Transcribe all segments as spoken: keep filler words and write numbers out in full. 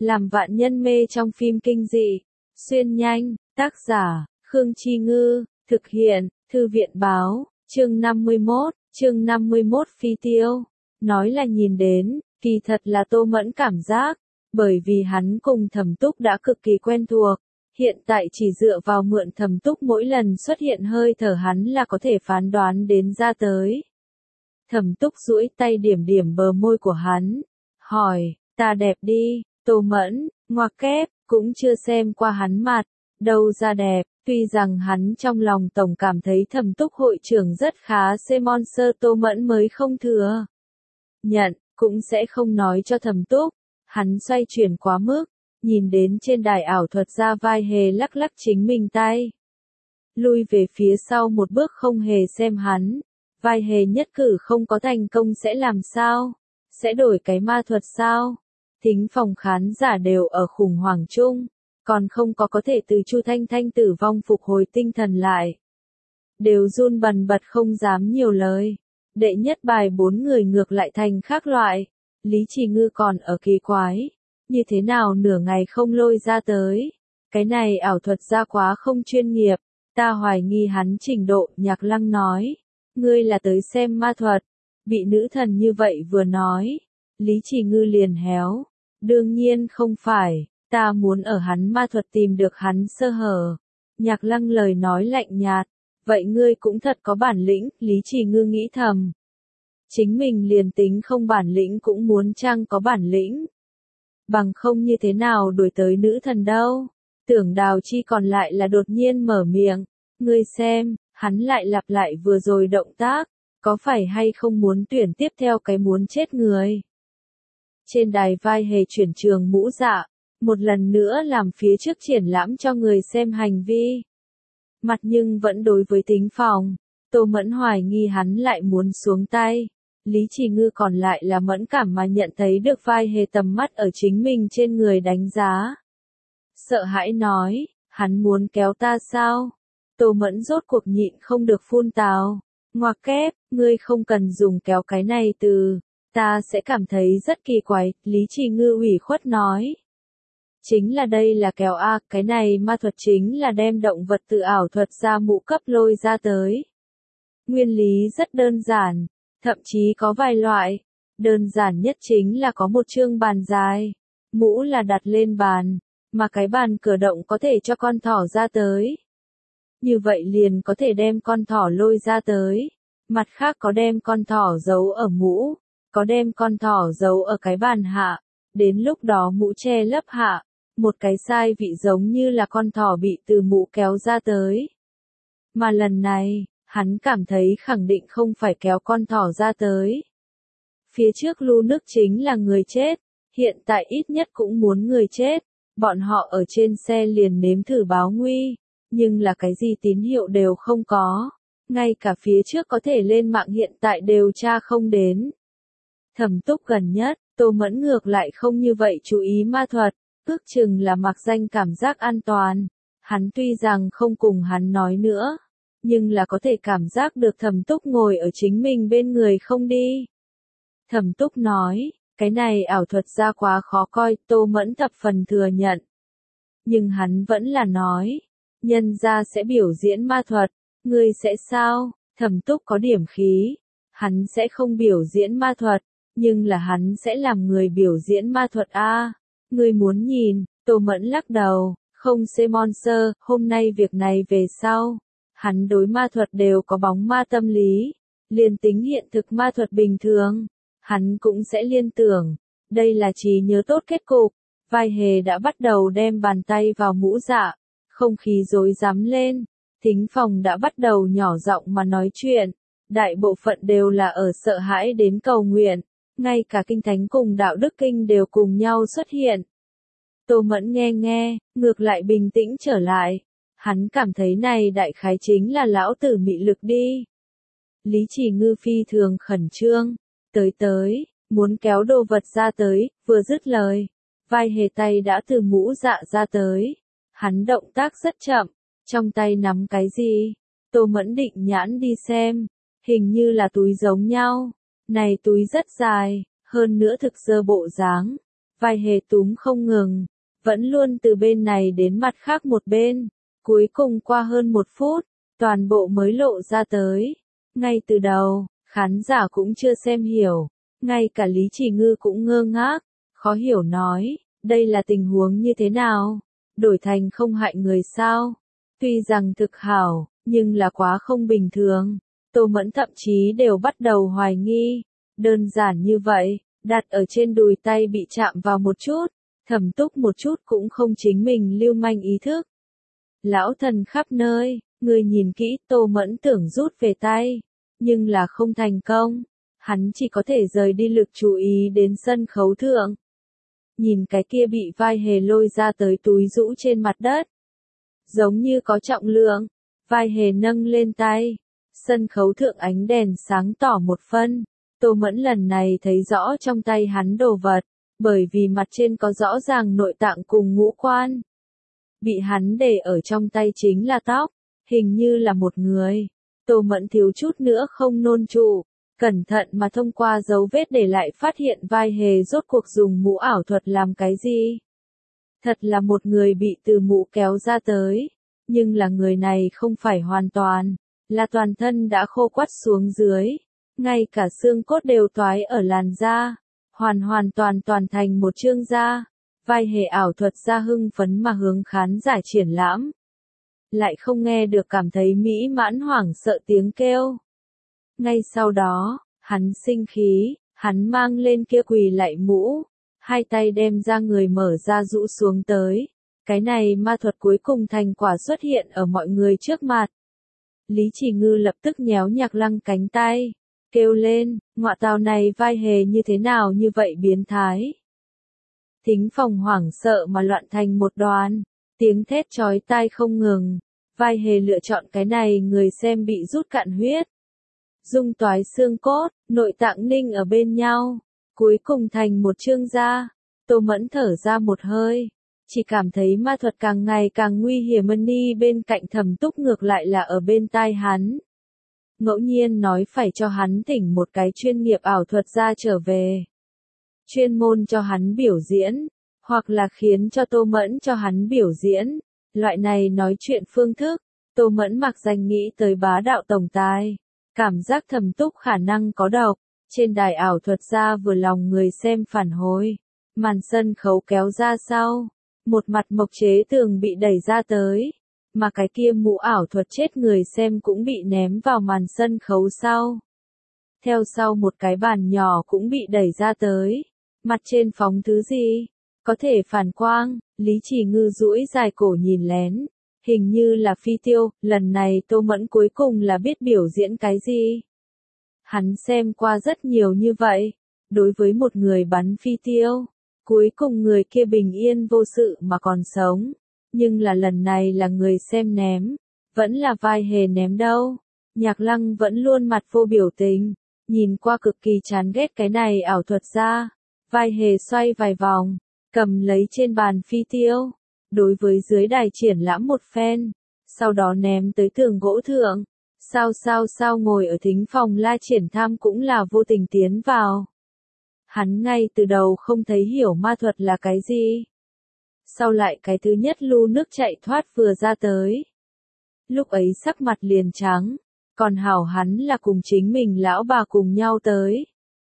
làm vạn nhân mê trong phim kinh dị. Xuyên nhanh, tác giả, Khương Chi Ngư, thực hiện, Thư viện Báo, chương năm mươi mốt, chương năm mươi mốt Phi Tiêu. Nói là nhìn đến, kỳ thật là Tô Mẫn cảm giác, bởi vì hắn cùng Thẩm Túc đã cực kỳ quen thuộc. Hiện tại chỉ dựa vào mượn Thẩm Túc mỗi lần xuất hiện hơi thở hắn là có thể phán đoán đến ra tới. Thẩm Túc duỗi tay điểm điểm bờ môi của hắn, hỏi, ta đẹp đi, Tô Mẫn, ngoặc kép, cũng chưa xem qua hắn mặt, đâu ra đẹp, tuy rằng hắn trong lòng tổng cảm thấy Thẩm Túc hội trưởng rất khá Simon Sơ Tô Mẫn mới không thừa nhận, cũng sẽ không nói cho Thẩm Túc. Hắn xoay chuyển quá mức, nhìn đến trên đài ảo thuật ra vai hề lắc lắc chính mình tay. Lui về phía sau một bước không hề xem hắn, vai hề nhất cử không có thành công sẽ làm sao? Sẽ đổi cái ma thuật sao? Thính phòng khán giả đều ở khủng hoảng chung, còn không có có thể từ Chu Thanh Thanh tử vong phục hồi tinh thần lại. Đều run bần bật không dám nhiều lời. Đệ nhất bài bốn người ngược lại thành khác loại. Lý Trì Ngư còn ở kỳ quái, như thế nào nửa ngày không lôi ra tới. Cái này ảo thuật ra quá không chuyên nghiệp, ta hoài nghi hắn trình độ. Nhạc Lăng nói, ngươi là tới xem ma thuật. Bị nữ thần như vậy vừa nói, Lý Trì Ngư liền héo. Đương nhiên không phải, ta muốn ở hắn ma thuật tìm được hắn sơ hở. Nhạc Lăng lời nói lạnh nhạt, vậy ngươi cũng thật có bản lĩnh. Lý Trì Ngư nghĩ thầm. Chính mình liền tính không bản lĩnh cũng muốn chăng có bản lĩnh. Bằng không như thế nào đuổi tới nữ thần đâu. Tưởng Đào Chi còn lại là đột nhiên mở miệng. Ngươi xem, hắn lại lặp lại vừa rồi động tác. Có phải hay không muốn tuyển tiếp theo cái muốn chết người. Trên đài vai hề chuyển trường mũ dạ. Một lần nữa làm phía trước triển lãm cho người xem hành vi. Mặt nhưng vẫn đối với tính phòng. Tô Mẫn hoài nghi hắn lại muốn xuống tay. Lý Trì Ngư còn lại là mẫn cảm mà nhận thấy được vai hề tầm mắt ở chính mình trên người đánh giá. Sợ hãi nói, hắn muốn kéo ta sao? Tô Mẫn rốt cuộc nhịn không được phun tào. Ngoặc kép, ngươi không cần dùng kéo cái này từ, ta sẽ cảm thấy rất kỳ quái. Lý Trì Ngư ủy khuất nói. Chính là đây là kéo a, cái này ma thuật chính là đem động vật tự ảo thuật ra mũ cấp lôi ra tới. Nguyên lý rất đơn giản. Thậm chí có vài loại, đơn giản nhất chính là có một chương bàn dài, mũ là đặt lên bàn, mà cái bàn cử động có thể cho con thỏ ra tới. Như vậy liền có thể đem con thỏ lôi ra tới, mặt khác có đem con thỏ giấu ở mũ, có đem con thỏ giấu ở cái bàn hạ, đến lúc đó mũ che lấp hạ, một cái sai vị giống như là con thỏ bị từ mũ kéo ra tới. Mà lần này, hắn cảm thấy khẳng định không phải kéo con thỏ ra tới. Phía trước lu nước chính là người chết, hiện tại ít nhất cũng muốn người chết. Bọn họ ở trên xe liền nếm thử báo nguy, nhưng là cái gì tín hiệu đều không có. Ngay cả phía trước có thể lên mạng hiện tại đều tra không đến. Thẩm Túc gần nhất, Tô Mẫn ngược lại không như vậy chú ý ma thuật, ước chừng là mặc danh cảm giác an toàn. Hắn tuy rằng không cùng hắn nói nữa, nhưng là có thể cảm giác được Thẩm Túc ngồi ở chính mình bên người không đi. Thẩm Túc nói, cái này ảo thuật ra quá khó coi. Tô Mẫn thập phần thừa nhận. Nhưng hắn vẫn là nói, nhân ra sẽ biểu diễn ma thuật, ngươi sẽ sao? Thẩm Túc có điểm khí, hắn sẽ không biểu diễn ma thuật, nhưng là hắn sẽ làm người biểu diễn ma thuật a. À, ngươi muốn nhìn? Tô Mẫn lắc đầu, không Simon Sơ, hôm nay việc này về sau. Hắn đối ma thuật đều có bóng ma tâm lý, liền tính hiện thực ma thuật bình thường, hắn cũng sẽ liên tưởng, đây là trí nhớ tốt kết cục. Vai hề đã bắt đầu đem bàn tay vào mũ dạ, không khí rối rắm lên, thính phòng đã bắt đầu nhỏ giọng mà nói chuyện, đại bộ phận đều là ở sợ hãi đến cầu nguyện, ngay cả kinh thánh cùng đạo đức kinh đều cùng nhau xuất hiện. Tô Mẫn nghe nghe, ngược lại bình tĩnh trở lại. Hắn cảm thấy này đại khái chính là lão tử mị lực đi. Lý Trì Ngư phi thường khẩn trương. Tới tới, muốn kéo đồ vật ra tới, vừa dứt lời. Vai hề tay đã từ mũ dạ ra tới. Hắn động tác rất chậm, trong tay nắm cái gì? Tô Mẫn định nhãn đi xem, hình như là túi giống nhau. Này túi rất dài, hơn nữa thực sơ bộ dáng. vai hề túm không ngừng, vẫn luôn từ bên này đến mặt khác một bên. Cuối cùng qua hơn một phút, toàn bộ mới lộ ra tới. Ngay từ đầu, khán giả cũng chưa xem hiểu, ngay cả Lý Chỉ Ngư cũng ngơ ngác, khó hiểu nói, đây là tình huống như thế nào? Đổi thành không hại người sao? Tuy rằng thực hảo, nhưng là quá không bình thường. Tô Mẫn thậm chí đều bắt đầu hoài nghi. Đơn giản như vậy, đặt ở trên đùi tay bị chạm vào một chút, Thẩm Túc một chút cũng không chính mình lưu manh ý thức. Lão thần khắp nơi, người nhìn kỹ, Tô Mẫn tưởng rút về tay, nhưng là không thành công. Hắn chỉ có thể rời đi lực chú ý đến sân khấu thượng. Nhìn cái kia bị vai hề lôi ra tới túi rũ trên mặt đất. Giống như có trọng lượng, vai hề nâng lên tay. Sân khấu thượng ánh đèn sáng tỏ một phân. Tô Mẫn lần này thấy rõ trong tay hắn đồ vật, bởi vì mặt trên có rõ ràng nội tạng cùng ngũ quan. Bị hắn để ở trong tay chính là tóc, hình như là một người. Tô Mẫn thiếu chút nữa không nôn trụ, cẩn thận mà thông qua dấu vết để lại phát hiện vai hề rốt cuộc dùng mũ ảo thuật làm cái gì. Thật là một người bị từ mũ kéo ra tới, nhưng là người này không phải hoàn toàn, là toàn thân đã khô quắt xuống dưới, ngay cả xương cốt đều toái ở làn da, hoàn hoàn toàn toàn thành một chương da. Vai hề ảo thuật ra hưng phấn mà hướng khán giả triển lãm. Lại không nghe được cảm thấy mỹ mãn hoảng sợ tiếng kêu. Ngay sau đó, hắn sinh khí, hắn mang lên kia quỳ lạy mũ, hai tay đem ra người mở ra rũ xuống tới. Cái này ma thuật cuối cùng thành quả xuất hiện ở mọi người trước mặt. Lý Chỉ Ngư lập tức nhéo Nhạc Lăng cánh tay, kêu lên, ngọa tào này vai hề như thế nào như vậy biến thái. Thính phòng hoảng sợ mà loạn thành một đoàn, tiếng thét chói tai không ngừng, vai hề lựa chọn cái này người xem bị rút cạn huyết. Dung toái xương cốt, nội tạng ninh ở bên nhau, cuối cùng thành một chương da. Tô Mẫn thở ra một hơi, chỉ cảm thấy ma thuật càng ngày càng nguy hiểm. Ni bên cạnh Thẩm Túc ngược lại là ở bên tai hắn. Ngẫu nhiên nói phải cho hắn thỉnh một cái chuyên nghiệp ảo thuật ra trở về. Chuyên môn cho hắn biểu diễn, hoặc là khiến cho Tô Mẫn cho hắn biểu diễn. Loại này nói chuyện phương thức, Tô Mẫn mặc danh nghĩ tới bá đạo tổng tài. Cảm giác Thẩm Túc khả năng có độc, trên đài ảo thuật ra vừa lòng người xem phản hồi. Màn sân khấu kéo ra sau, một mặt mộc chế tường bị đẩy ra tới, mà cái kia mũ ảo thuật chết người xem cũng bị ném vào màn sân khấu sau. Theo sau một cái bàn nhỏ cũng bị đẩy ra tới, mặt trên phóng thứ gì? Có thể phản quang. Lý Chỉ Ngư duỗi dài cổ nhìn lén, hình như là phi tiêu. Lần này Tô Mẫn cuối cùng là biết biểu diễn cái gì. Hắn xem qua rất nhiều như vậy, đối với một người bắn phi tiêu, cuối cùng người kia bình yên vô sự mà còn sống, nhưng là lần này là người xem ném, vẫn là vai hề ném đâu. Nhạc Lăng vẫn luôn mặt vô biểu tình, nhìn qua cực kỳ chán ghét cái này ảo thuật ra. Vai hề xoay vài vòng, cầm lấy trên bàn phi tiêu, đối với dưới đài triển lãm một phen, sau đó ném tới tường gỗ thượng. Sao sao sao ngồi ở thính phòng La Triển Tham cũng là vô tình tiến vào. Hắn ngay từ đầu không thấy hiểu ma thuật là cái gì. Sau lại cái thứ nhất lu nước chạy thoát vừa ra tới. Lúc ấy sắc mặt liền trắng, còn hảo hắn là cùng chính mình lão bà cùng nhau tới.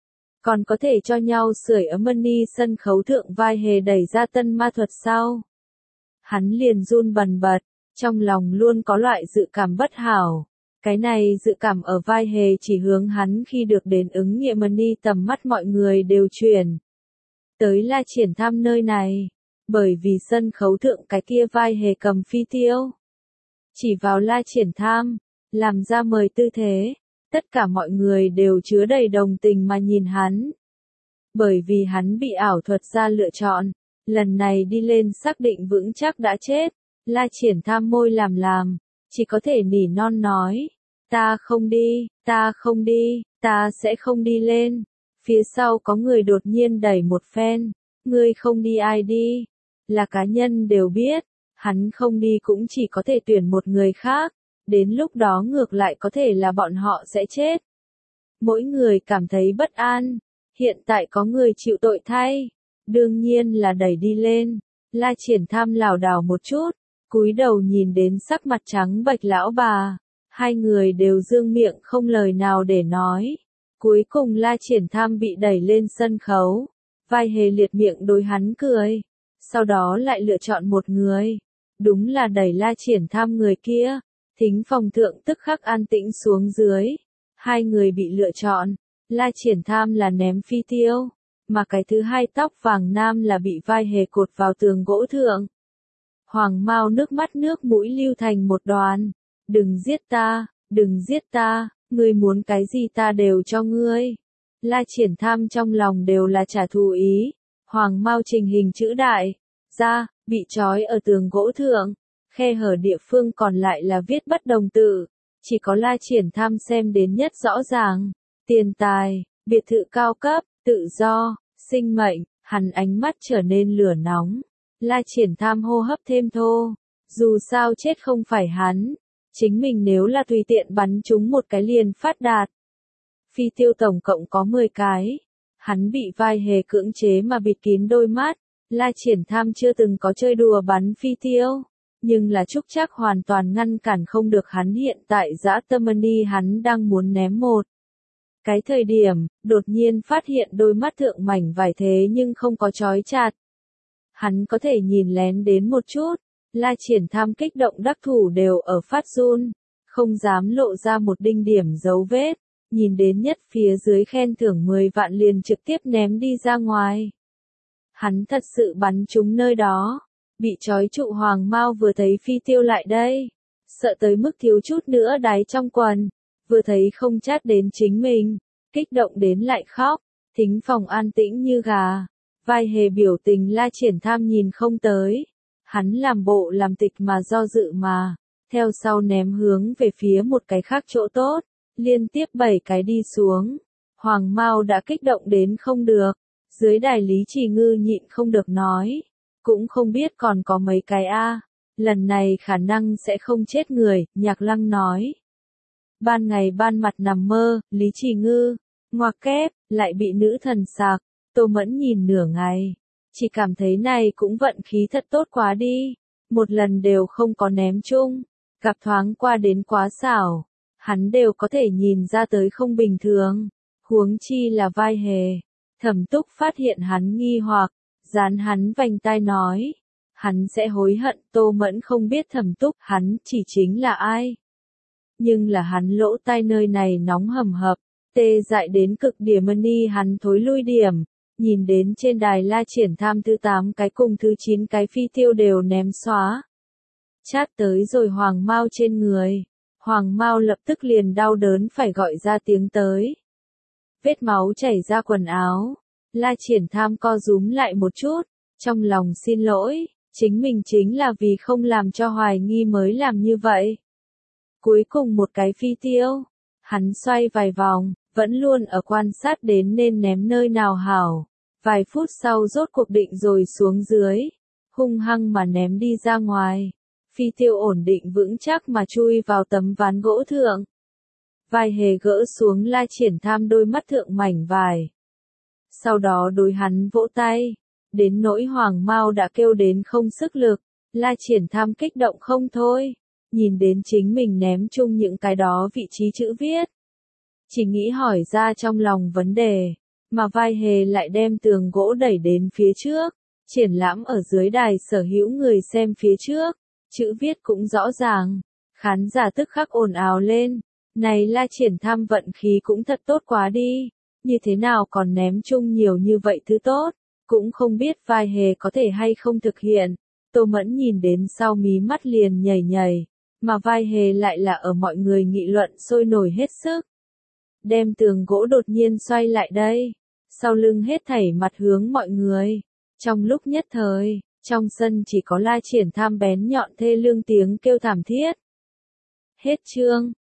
Còn có thể cho nhau sưởi ấm. Ni sân khấu thượng vai hề đẩy ra tân ma thuật sau. Hắn liền run bần bật, trong lòng luôn có loại dự cảm bất hảo. Cái này dự cảm ở vai hề chỉ hướng hắn khi được đến ứng nghiệm. Ni tầm mắt mọi người đều chuyển tới La Triển Tham nơi này, bởi vì sân khấu thượng cái kia vai hề cầm phi tiêu, chỉ vào La Triển Tham, làm ra mời tư thế. Tất cả mọi người đều chứa đầy đồng tình mà nhìn hắn. Bởi vì hắn bị ảo thuật ra lựa chọn, lần này đi lên xác định vững chắc đã chết. La Triển Tham môi làm làm, chỉ có thể nỉ non nói, ta không đi, ta không đi, ta sẽ không đi lên. Phía sau có người đột nhiên đẩy một phen, ngươi không đi ai đi, là cá nhân đều biết, hắn không đi cũng chỉ có thể tuyển một người khác, đến lúc đó ngược lại có thể là bọn họ sẽ chết. Mỗi người cảm thấy bất an, hiện tại có người chịu tội thay, Đương nhiên là đẩy đi lên. La Triển Tham lảo đảo một chút, cúi đầu nhìn đến sắc mặt trắng bệch lão bà. Hai người đều dương miệng không lời nào để nói. Cuối cùng La Triển Tham bị đẩy lên sân khấu. Vai Hề liệt miệng đối hắn cười. Sau đó lại lựa chọn một người. Đúng là đẩy La Triển Tham người kia. Thính phòng thượng tức khắc an tĩnh xuống dưới. Hai người bị lựa chọn. La Triển Tham là ném phi tiêu. Mà cái thứ hai tóc vàng nam là bị Vai Hề cột vào tường gỗ thượng. Hoàng Mao nước mắt nước mũi lưu thành một đoàn. Đừng giết ta, đừng giết ta, ngươi muốn cái gì ta đều cho ngươi. La Triển Tham trong lòng đều là trả thù ý. Hoàng Mao trình hình chữ đại, ra, bị trói ở tường gỗ thượng. Khe hở địa phương còn lại là viết bất đồng tự. Chỉ có La Triển Tham xem đến nhất rõ ràng. Tiền tài, biệt thự cao cấp, tự do, sinh mệnh, hắn ánh mắt trở nên lửa nóng. La Triển Tham hô hấp thêm thô. Dù sao chết không phải hắn. Chính mình nếu là tùy tiện bắn trúng một cái liền phát đạt. Phi tiêu tổng cộng có mười cái. Hắn bị Vai Hề cưỡng chế mà bịt kín đôi mắt. La Triển Tham chưa từng có chơi đùa bắn phi tiêu. Nhưng là Trúc Trác hoàn toàn ngăn cản không được hắn hiện tại dã tâm ni hắn đang muốn ném một. Cái thời điểm, đột nhiên phát hiện đôi mắt thượng mảnh vải thế nhưng không có trói chặt. Hắn có thể nhìn lén đến một chút. La Triển Tham kích động đắc thủ đều ở phát run. Không dám lộ ra một đinh điểm dấu vết. Nhìn đến nhất phía dưới khen thưởng mười vạn liền trực tiếp ném đi ra ngoài. Hắn thật sự bắn trúng nơi đó. Bị trói trụ Hoàng Mao vừa thấy phi tiêu lại đây. Sợ tới mức thiếu chút nữa đáy trong quần. Vừa thấy không chát đến chính mình. Kích động đến lại khóc. Thính phòng an tĩnh như gà. Vai Hề biểu tình La Triển Tham nhìn không tới. Hắn làm bộ làm tịch mà do dự mà. Theo sau ném hướng về phía một cái khác chỗ tốt. Liên tiếp bảy cái đi xuống. Hoàng Mao đã kích động đến không được. Dưới đài Lý Trì Ngư nhịn không được nói. Cũng không biết còn có mấy cái a. Lần này khả năng sẽ không chết người, Nhạc Lăng nói. Ban ngày ban mặt nằm mơ, Lý Trì Ngư, ngoặc kép, lại bị nữ thần sạc. Tô Mẫn nhìn nửa ngày. Chỉ cảm thấy này cũng vận khí thật tốt quá đi. Một lần đều không có ném chung. Gặp thoáng qua đến quá xảo. Hắn đều có thể nhìn ra tới không bình thường. Huống chi là Vai Hề. Thẩm Túc phát hiện hắn nghi hoặc. Dán hắn vành tai nói. Hắn sẽ hối hận. Tô Mẫn không biết Thẩm Túc hắn chỉ chính là ai. Nhưng là hắn lỗ tai nơi này nóng hầm hập. Tê dại đến cực điểm ni hắn thối lui điểm. Nhìn đến trên đài La Triển Tham thứ tám cái cùng thứ chín cái phi tiêu đều ném xóa. Chát tới rồi Hoàng Mao trên người. Hoàng Mao lập tức liền đau đớn phải gọi ra tiếng tới. Vết máu chảy ra quần áo. La Triển Tham co rúm lại một chút. Trong lòng xin lỗi. Chính mình chính là vì không làm cho hoài nghi mới làm như vậy. Cuối cùng một cái phi tiêu. Hắn xoay vài vòng. Vẫn luôn ở quan sát đến nên ném nơi nào hảo. Vài phút sau rốt cuộc định rồi xuống dưới. Hung hăng mà ném đi ra ngoài. Phi tiêu ổn định vững chắc mà chui vào tấm ván gỗ thượng. Vai Hề gỡ xuống La Triển Tham đôi mắt thượng mảnh vải. Sau đó đối hắn vỗ tay. Đến nỗi Hoàng Mao đã kêu đến không sức lực. La Triển Tham kích động không thôi. Nhìn đến chính mình ném chung những cái đó vị trí chữ viết. Chỉ nghĩ hỏi ra trong lòng vấn đề. Mà Vai Hề lại đem tường gỗ đẩy đến phía trước. Triển lãm ở dưới đài sở hữu người xem phía trước. Chữ viết cũng rõ ràng. Khán giả tức khắc ồn ào lên. Này La Triển Tham vận khí cũng thật tốt quá đi. Như thế nào còn ném chung nhiều như vậy thứ tốt. Cũng không biết Vai Hề có thể hay không thực hiện. Tô Mẫn nhìn đến sau mí mắt liền nhảy nhảy. Mà Vai Hề lại là ở mọi người nghị luận sôi nổi hết sức. Đem tường gỗ đột nhiên xoay lại đây. Sau lưng hết thảy mặt hướng mọi người. Trong lúc nhất thời, trong sân chỉ có La Triển Tham bén nhọn thê lương tiếng kêu thảm thiết. Hết chương.